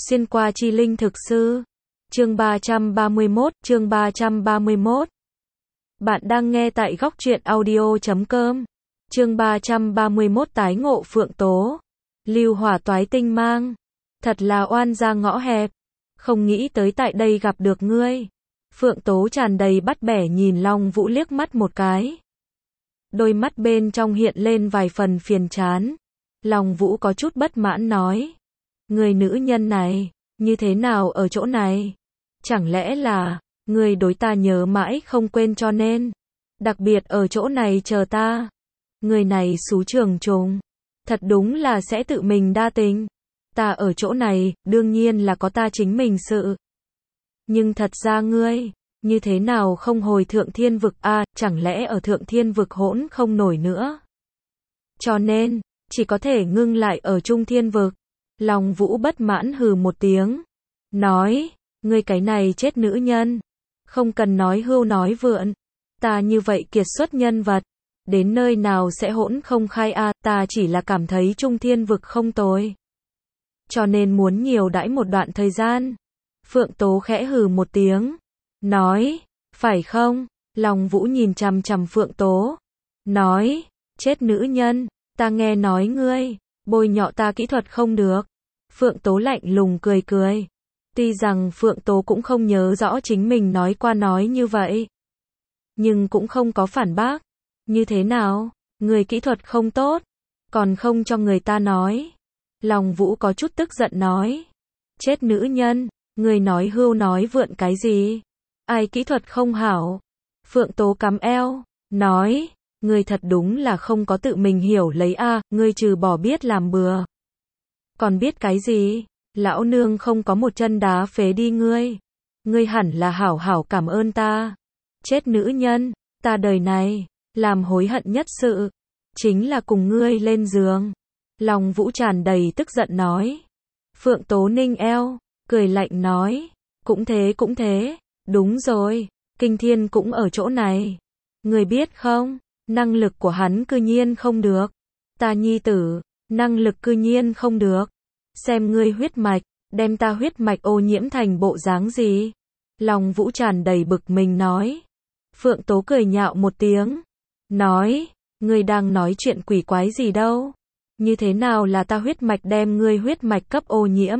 Xuyên qua chi linh thực sư. Chương 331. Bạn đang nghe tại góc truyện audio.com. Chương 331 tái ngộ Phượng Tố. Lưu hỏa toái tinh mang. Thật là oan gia ngõ hẹp. Không nghĩ tới tại đây gặp được ngươi. Phượng Tố tràn đầy bắt bẻ nhìn Long Vũ liếc mắt một cái. Đôi mắt bên trong hiện lên vài phần phiền chán. Long Vũ có chút bất mãn nói. Người nữ nhân này, như thế nào ở chỗ này? Chẳng lẽ là, người đối ta nhớ mãi không quên cho nên, đặc biệt ở chỗ này chờ ta. Người này xú trường trùng, thật đúng là sẽ tự mình đa tình. Ta ở chỗ này, đương nhiên là có ta chính mình sự. Nhưng thật ra ngươi, như thế nào không hồi thượng thiên vực a, chẳng lẽ ở thượng thiên vực hỗn không nổi nữa? Cho nên, chỉ có thể ngưng lại ở trung thiên vực. Long Vũ bất mãn hừ một tiếng. Nói, ngươi cái này chết nữ nhân. Không cần nói hưu nói vượn. Ta như vậy kiệt xuất nhân vật. Đến nơi nào sẽ hỗn không khai a, ta chỉ là cảm thấy trung thiên vực không tồi. Cho nên muốn nhiều đãi một đoạn thời gian. Phượng Tố khẽ hừ một tiếng. Nói, phải không? Long Vũ nhìn chằm chằm Phượng Tố. Nói, chết nữ nhân, ta nghe nói ngươi, bôi nhọ ta kỹ thuật không được. Phượng Tố lạnh lùng cười cười. Tuy rằng Phượng Tố cũng không nhớ rõ chính mình nói qua nói như vậy. Nhưng cũng không có phản bác. Như thế nào? Người kỹ thuật không tốt. Còn không cho người ta nói. Long Vũ có chút tức giận nói. Chết nữ nhân, người nói hưu nói vượn cái gì? Ai kỹ thuật không hảo? Phượng Tố cắm eo, nói. Người thật đúng là không có tự mình hiểu lấy a, ngươi trừ bỏ biết làm bừa. Còn biết cái gì? Lão nương không có một chân đá phế đi ngươi. Ngươi hẳn là hảo hảo cảm ơn ta. Chết nữ nhân, ta đời này, làm hối hận nhất sự. Chính là cùng ngươi lên giường. Long Vũ tràn đầy tức giận nói. Phượng Tố ninh eo, cười lạnh nói. Cũng thế, đúng rồi, Kinh Thiên cũng ở chỗ này. Ngươi biết không, năng lực của hắn cư nhiên không được. Ta nhi tử, năng lực cư nhiên không được. Xem ngươi huyết mạch, đem ta huyết mạch ô nhiễm thành bộ dáng gì? Long Vũ tràn đầy bực mình nói. Phượng Tố cười nhạo một tiếng. Nói, ngươi đang nói chuyện quỷ quái gì đâu? Như thế nào là ta huyết mạch đem ngươi huyết mạch cấp ô nhiễm?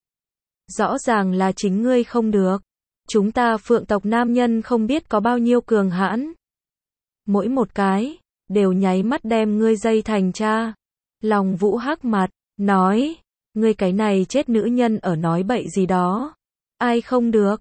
Rõ ràng là chính ngươi không được. Chúng ta Phượng tộc nam nhân không biết có bao nhiêu cường hãn. Mỗi một cái, đều nháy mắt đem ngươi dây thành cha. Long Vũ hắc mặt, nói. Ngươi cái này chết nữ nhân ở nói bậy gì đó. Ai không được,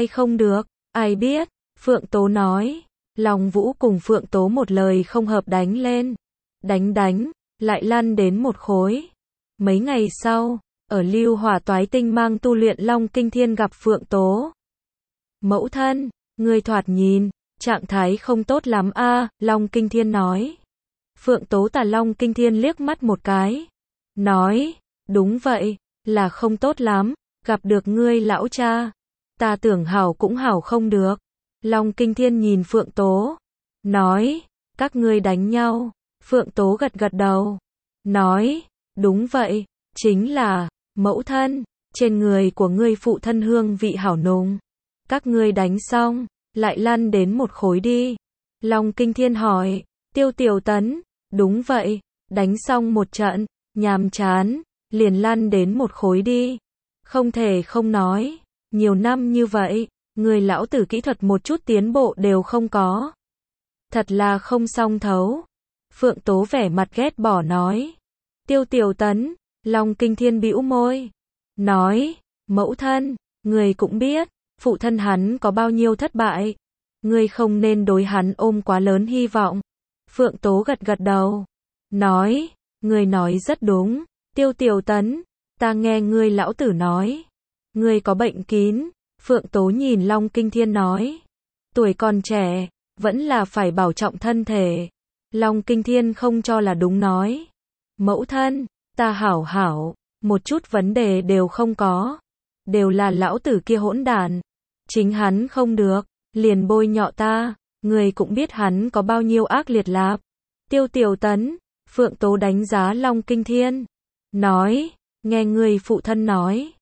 ai biết. Phượng Tố nói. Long Vũ cùng Phượng Tố một lời không hợp đánh lên. Đánh, lại lăn đến một khối. Mấy ngày sau, ở Lưu hỏa toái tinh mang tu luyện Long Kinh Thiên gặp Phượng Tố. Mẫu thân, ngươi thoạt nhìn, trạng thái không tốt lắm a, Long Kinh Thiên nói. Phượng Tố tà Long Kinh Thiên liếc mắt một cái. Nói. Đúng vậy, là không tốt lắm, gặp được ngươi lão cha. Ta tưởng hảo cũng hảo không được. Long Kinh Thiên nhìn Phượng Tố. Nói, các ngươi đánh nhau. Phượng Tố gật gật đầu. Nói, đúng vậy, chính là, mẫu thân, trên người của ngươi phụ thân hương vị hảo nồng. Các ngươi đánh xong, lại lăn đến một khối đi. Long Kinh Thiên hỏi, Tiêu Tiểu Tấn, đúng vậy, đánh xong một trận, nhàm chán. Liền lăn đến một khối đi. Không thể không nói. Nhiều năm như vậy, người lão tử kỹ thuật một chút tiến bộ đều không có. Thật là không song thấu. Phượng Tố vẻ mặt ghét bỏ nói. Tiêu Tiểu Tấn, Long Kinh Thiên bĩu môi. Nói, mẫu thân, người cũng biết, phụ thân hắn có bao nhiêu thất bại. Người không nên đối hắn ôm quá lớn hy vọng. Phượng Tố gật gật đầu. Nói, người nói rất đúng. Tiêu Tiểu Tấn, ta nghe ngươi lão tử nói. Ngươi có bệnh kín. Phượng Tố nhìn Long Kinh Thiên nói. Tuổi còn trẻ, vẫn là phải bảo trọng thân thể. Long Kinh Thiên không cho là đúng nói. Mẫu thân, ta hảo, một chút vấn đề đều không có. Đều là lão tử kia hỗn đản. Chính hắn không được, liền bôi nhọ ta. Ngươi cũng biết hắn có bao nhiêu ác liệt lạp. Tiêu Tiểu Tấn, Phượng Tố đánh giá Long Kinh Thiên. Nói, nghe người phụ thân nói.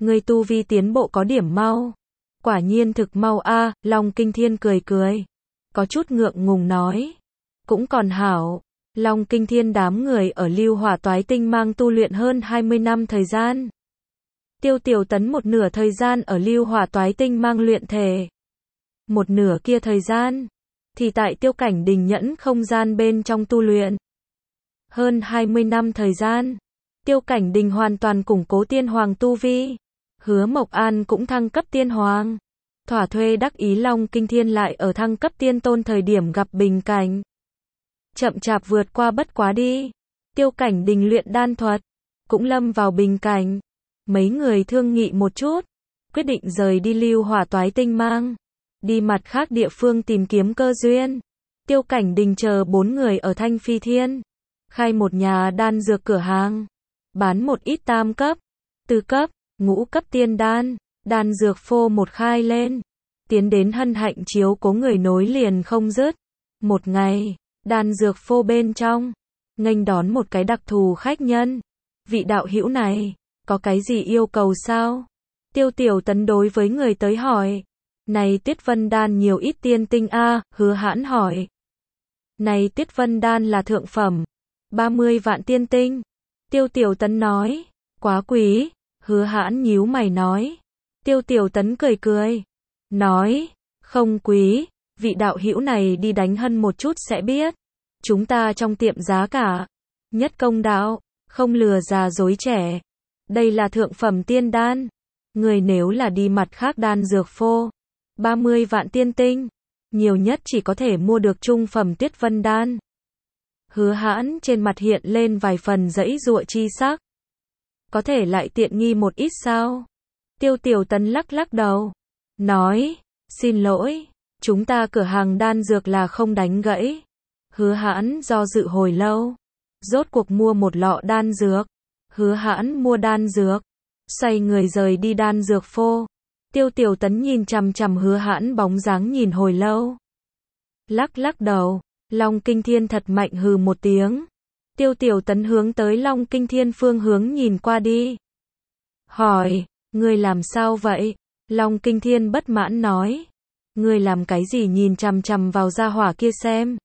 Ngươi tu vi tiến bộ có điểm mau. Quả nhiên thực mau a, Long Kinh Thiên cười cười. Có chút ngượng ngùng nói. Cũng còn hảo. Long Kinh Thiên đám người ở Lưu Hỏa Toái Tinh Mang tu luyện hơn 20 năm thời gian. Tiêu Tiểu Tấn một nửa thời gian ở Lưu Hỏa Toái Tinh Mang luyện thể. Một nửa kia thời gian thì tại Tiêu Cảnh Đình nhẫn không gian bên trong tu luyện. Hơn 20 năm thời gian, Tiêu Cảnh Đình hoàn toàn củng cố tiên hoàng tu vi. Hứa Mộc An cũng thăng cấp tiên hoàng. Thỏa thuê đắc ý Long Kinh Thiên lại ở thăng cấp tiên tôn thời điểm gặp bình cảnh. Chậm chạp vượt qua bất quá đi. Tiêu Cảnh Đình luyện đan thuật, cũng lâm vào bình cảnh. Mấy người thương nghị một chút, quyết định rời đi Lưu Hỏa Toái Tinh Mang. Đi mặt khác địa phương tìm kiếm cơ duyên. Tiêu Cảnh Đình chờ 4 người ở Thanh Phi Thiên. Khai một nhà đan dược cửa hàng. Bán một ít tam cấp, tứ cấp, ngũ cấp tiên đan. Đan dược phô một khai lên. Tiến đến hân hạnh chiếu cố người nối liền không dứt. Một ngày, đan dược phô bên trong. Nghênh đón một cái đặc thù khách nhân. Vị đạo hữu này, có cái gì yêu cầu sao? Tiêu Tiểu Tấn đối với người tới hỏi. Này Tuyết Vân Đan nhiều ít tiên tinh a, Hứa Hãn hỏi. Này Tuyết Vân Đan là thượng phẩm, 30 vạn tiên tinh. Tiêu Tiểu Tấn nói, quá quý. Hứa Hãn nhíu mày nói. Tiêu Tiểu Tấn cười cười, nói, không quý, vị đạo hữu này đi đánh hân một chút sẽ biết. Chúng ta trong tiệm giá cả, nhất công đạo, không lừa già dối trẻ. Đây là thượng phẩm tiên đan. Người nếu là đi mặt khác đan dược phô, 30 vạn tiên tinh, nhiều nhất chỉ có thể mua được trung phẩm Tuyết Vân Đan. Hứa Hãn trên mặt hiện lên vài phần giãy giụa chi sắc. Có thể lại tiện nghi một ít sao? Tiêu Tiểu Tấn lắc lắc đầu, nói, xin lỗi, chúng ta cửa hàng đan dược là không đánh gãy. Hứa Hãn do dự hồi lâu, rốt cuộc mua một lọ đan dược. Hứa Hãn mua đan dược, xoay người rời đi đan dược phô. Tiêu Tiểu Tấn nhìn chằm chằm Hứa Hãn bóng dáng nhìn hồi lâu. Lắc lắc đầu, Long Kinh Thiên thật mạnh hừ một tiếng. Tiêu Tiểu Tấn hướng tới Long Kinh Thiên phương hướng nhìn qua đi. Hỏi, ngươi làm sao vậy? Long Kinh Thiên bất mãn nói. Ngươi làm cái gì nhìn chằm chằm vào gia hỏa kia xem?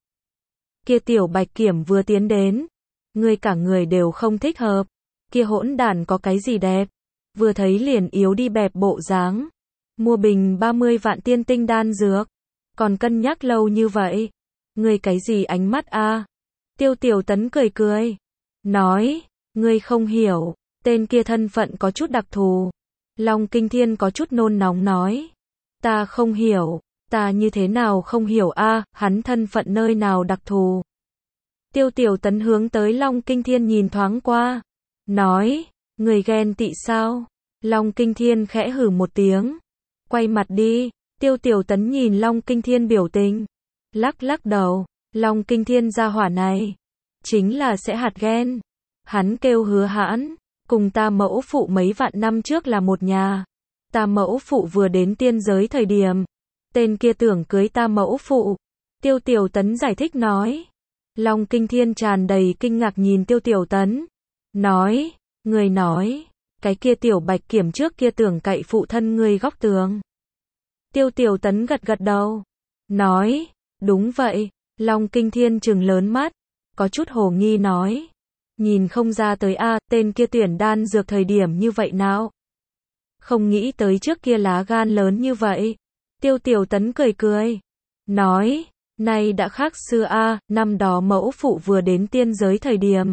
Kia tiểu bạch kiểm vừa tiến đến. Ngươi cả người đều không thích hợp. Kia hỗn đản có cái gì đẹp? Vừa thấy liền yếu đi bẹp bộ dáng. Mua bình 30 vạn tiên tinh đan dược. Còn cân nhắc lâu như vậy. Ngươi cái gì ánh mắt a? Tiêu Tiểu Tấn cười cười. Nói, ngươi không hiểu. Tên kia thân phận có chút đặc thù. Long Kinh Thiên có chút nôn nóng nói. Ta không hiểu. Ta như thế nào không hiểu a? Hắn thân phận nơi nào đặc thù? Tiêu Tiểu Tấn hướng tới Long Kinh Thiên nhìn thoáng qua. Nói, người ghen tị sao? Long Kinh Thiên khẽ hừ một tiếng. Quay mặt đi. Tiêu Tiểu Tấn nhìn Long Kinh Thiên biểu tình. Lắc lắc đầu. Long Kinh Thiên gia hỏa này. Chính là sẽ hạt ghen. Hắn kêu Hứa Hãn. Cùng ta mẫu phụ mấy vạn năm trước là một nhà. Ta mẫu phụ vừa đến tiên giới thời điểm. Tên kia tưởng cưới ta mẫu phụ. Tiêu Tiểu Tấn giải thích nói. Long Kinh Thiên tràn đầy kinh ngạc nhìn Tiêu Tiểu Tấn. Nói, người nói, cái kia tiểu bạch kiểm trước kia tưởng cậy phụ thân ngươi góc tường. Tiêu Tiểu Tấn gật gật đầu. Nói, đúng vậy. Long Kinh Thiên trừng lớn mắt. Có chút hồ nghi nói. Nhìn không ra tới a, tên kia tuyển đan dược thời điểm như vậy nào? Không nghĩ tới trước kia lá gan lớn như vậy. Tiêu Tiểu Tấn cười cười. Nói, nay đã khác xưa a, năm đó mẫu phụ vừa đến tiên giới thời điểm.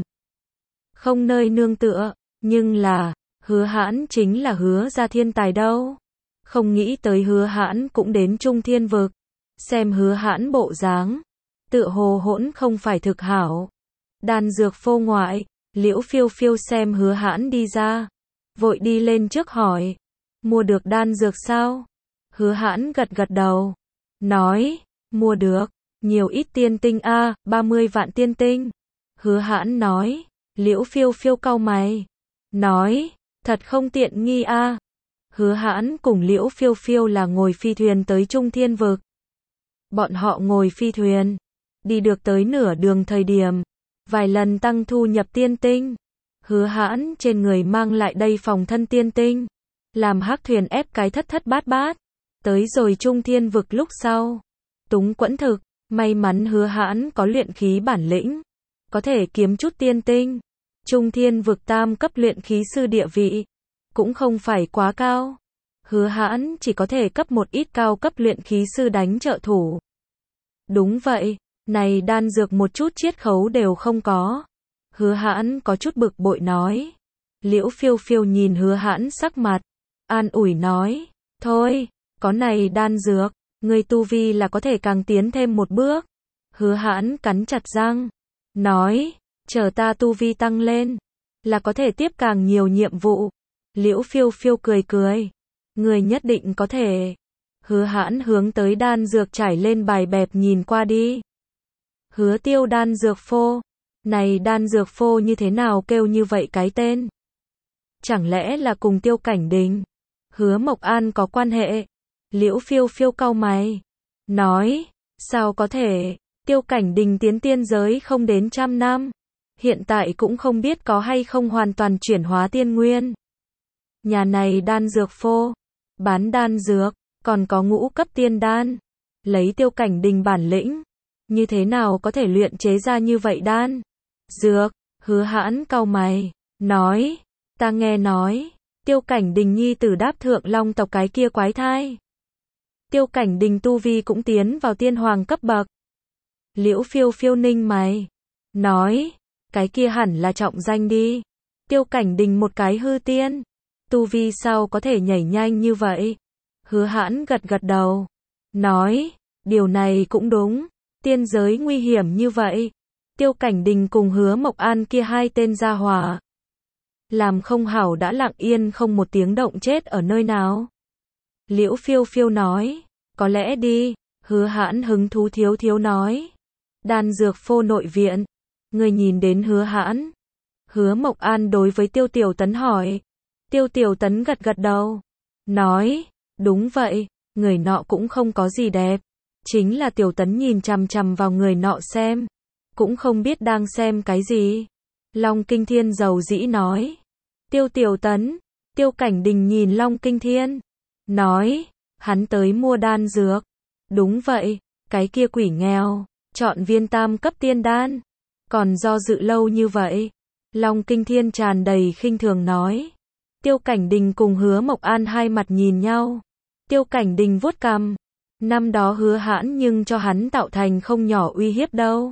Không nơi nương tựa, nhưng là, Hứa Hãn chính là Hứa gia thiên tài đâu. Không nghĩ tới Hứa Hãn cũng đến Trung Thiên Vực. Xem Hứa Hãn bộ dáng, tựa hồ hỗn không phải thực hảo. Đan dược phô ngoại, Liễu Phiêu Phiêu xem Hứa Hãn đi ra, vội đi lên trước hỏi, mua được đan dược sao? Hứa Hãn gật gật đầu, nói, mua được, nhiều ít tiên tinh a, 30 vạn tiên tinh. Hứa Hãn nói. Liễu Phiêu Phiêu cau mày, nói, thật không tiện nghi a. Hứa Hãn cùng Liễu Phiêu Phiêu là ngồi phi thuyền tới Trung Thiên Vực. Bọn họ ngồi phi thuyền, đi được tới nửa đường thời điểm, vài lần tăng thu nhập tiên tinh. Hứa Hãn trên người mang lại đây phòng thân tiên tinh, làm hắc thuyền ép cái thất thất bát bát. Tới rồi Trung Thiên vực lúc sau. Túng quẫn thực, may mắn Hứa Hãn có luyện khí bản lĩnh. Có thể kiếm chút tiên tinh. Trung Thiên vực tam cấp luyện khí sư địa vị. Cũng không phải quá cao. Hứa Hãn chỉ có thể cấp một ít cao cấp luyện khí sư đánh trợ thủ. Đúng vậy, này đan dược một chút chiết khấu đều không có. Hứa Hãn có chút bực bội nói. Liễu Phiêu Phiêu nhìn Hứa Hãn sắc mặt, an ủi nói, thôi, có này đan dược, người tu vi là có thể càng tiến thêm một bước. Hứa Hãn cắn chặt răng, nói, chờ ta tu vi tăng lên, là có thể tiếp càng nhiều nhiệm vụ. Liễu Phiêu Phiêu cười cười, người nhất định có thể. Hứa Hãn hướng tới đan dược trải lên bài bẹp nhìn qua đi. Hứa Tiêu đan dược phô. Này đan dược phô như thế nào kêu như vậy cái tên? Chẳng lẽ là cùng Tiêu Cảnh Đình? Hứa Mộc An có quan hệ? Liễu Phiêu Phiêu cau mày. Nói, sao có thể? Tiêu Cảnh Đình tiến tiên giới không đến 100 năm. Hiện tại cũng không biết có hay không hoàn toàn chuyển hóa tiên nguyên. Nhà này đan dược phô. Bán đan dược. Còn có ngũ cấp tiên đan. Lấy Tiêu Cảnh Đình bản lĩnh. Như thế nào có thể luyện chế ra như vậy đan? Dược. Hứa Hãn cau mày. Nói. Ta nghe nói. Tiêu Cảnh Đình nhi tử đáp thượng long tộc cái kia quái thai. Tiêu Cảnh Đình tu vi cũng tiến vào tiên hoàng cấp bậc. Liễu Phiêu Phiêu ninh mày. Nói. Cái kia hẳn là trọng danh đi. Tiêu Cảnh Đình một cái hư tiên. Tu vi sao có thể nhảy nhanh như vậy? Hứa Hãn gật gật đầu. Nói. Điều này cũng đúng. Tiên giới nguy hiểm như vậy. Tiêu Cảnh Đình cùng Hứa Mộc An kia hai tên gia hỏa. Làm không hảo đã lặng yên không một tiếng động chết ở nơi nào. Liễu Phiêu Phiêu nói. Có lẽ đi. Hứa Hãn hứng thú thiếu thiếu nói. Đan dược phô nội viện. Người nhìn đến Hứa Hãn. Hứa Mộc An đối với Tiêu Tiểu Tấn hỏi. Tiêu Tiểu Tấn gật gật đầu. Nói. Đúng vậy. Người nọ cũng không có gì đẹp. Chính là Tiểu Tấn nhìn chằm chằm vào người nọ xem. Cũng không biết đang xem cái gì. Long Kinh Thiên dầu dĩ nói. Tiêu Tiểu Tấn. Tiêu Cảnh Đình nhìn Long Kinh Thiên. Nói. Hắn tới mua đan dược. Đúng vậy. Cái kia quỷ nghèo. Chọn viên tam cấp tiên đan. Còn do dự lâu như vậy. Long Kinh Thiên tràn đầy khinh thường nói. Tiêu Cảnh Đình cùng Hứa Mộc An hai mặt nhìn nhau. Tiêu Cảnh Đình vuốt cằm. Năm đó Hứa Hãn nhưng cho hắn tạo thành không nhỏ uy hiếp đâu.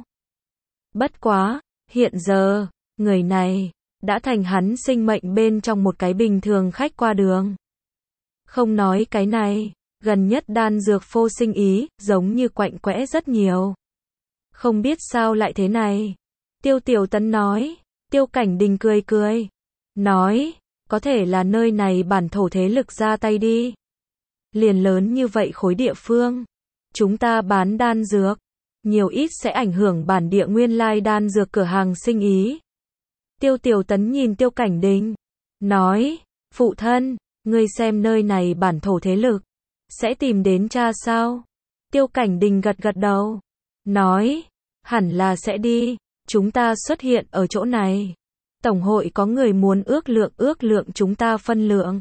Bất quá, hiện giờ, người này, đã thành hắn sinh mệnh bên trong một cái bình thường khách qua đường. Không nói cái này, gần nhất đan dược phô sinh ý, giống như quạnh quẽ rất nhiều. Không biết sao lại thế này. Tiêu Tiểu Tấn nói. Tiêu Cảnh Đình cười cười. Nói, có thể là nơi này bản thổ thế lực ra tay đi. Liền lớn như vậy khối địa phương. Chúng ta bán đan dược. Nhiều ít sẽ ảnh hưởng bản địa nguyên lai đan dược cửa hàng sinh ý. Tiêu Tiểu Tấn nhìn Tiêu Cảnh Đình. Nói, phụ thân, ngươi xem nơi này bản thổ thế lực. Sẽ tìm đến cha sao? Tiêu Cảnh Đình gật gật đầu. Nói, hẳn là sẽ đi. Chúng ta xuất hiện ở chỗ này. Tổng hội có người muốn ước lượng chúng ta phân lượng.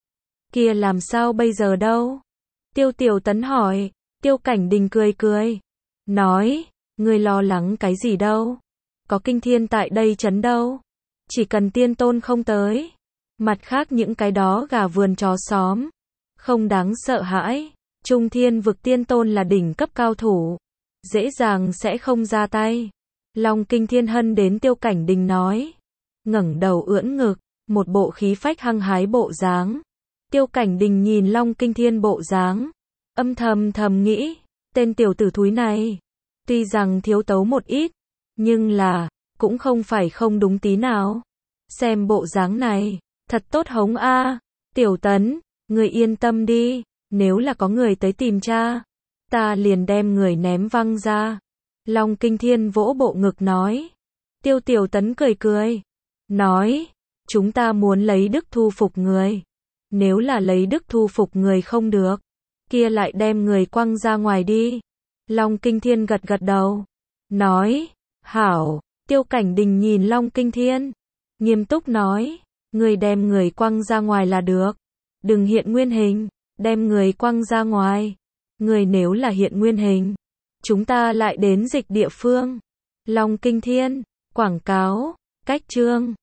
Kia làm sao bây giờ đâu? Tiêu Tiểu Tấn hỏi. Tiêu Cảnh Đình cười cười. Nói, ngươi lo lắng cái gì đâu? Có Kinh Thiên tại đây chấn đâu? Chỉ cần tiên tôn không tới. Mặt khác những cái đó gà vườn chó xóm. Không đáng sợ hãi. Trung Thiên vực tiên tôn là đỉnh cấp cao thủ. Dễ dàng sẽ không ra tay. Long Kinh Thiên hân đến Tiêu Cảnh Đình nói. Ngẩng đầu ưỡn ngực. Một bộ khí phách hăng hái bộ dáng. Tiêu Cảnh Đình nhìn Long Kinh Thiên bộ dáng. Âm thầm nghĩ. Tên tiểu tử thúi này. Tuy rằng thiếu tấu một ít. Nhưng là. Cũng không phải không đúng tí nào. Xem bộ dáng này. Thật tốt hống a. Tiểu Tấn. Người yên tâm đi. Nếu là có người tới tìm cha. Ta liền đem người ném văng ra. Long Kinh Thiên vỗ bộ ngực nói. Tiêu Tiểu Tấn cười cười. Nói. Chúng ta muốn lấy đức thu phục người. Nếu là lấy đức thu phục người không được. Kia lại đem người quăng ra ngoài đi. Long Kinh Thiên gật gật đầu. Nói. Hảo. Tiêu Cảnh Đình nhìn Long Kinh Thiên. Nghiêm túc nói. Người đem người quăng ra ngoài là được. Đừng hiện nguyên hình, đem người quăng ra ngoài. Người nếu là hiện nguyên hình, chúng ta lại đến dịch địa phương. Long Kinh Thiên, quảng cáo, cách chương.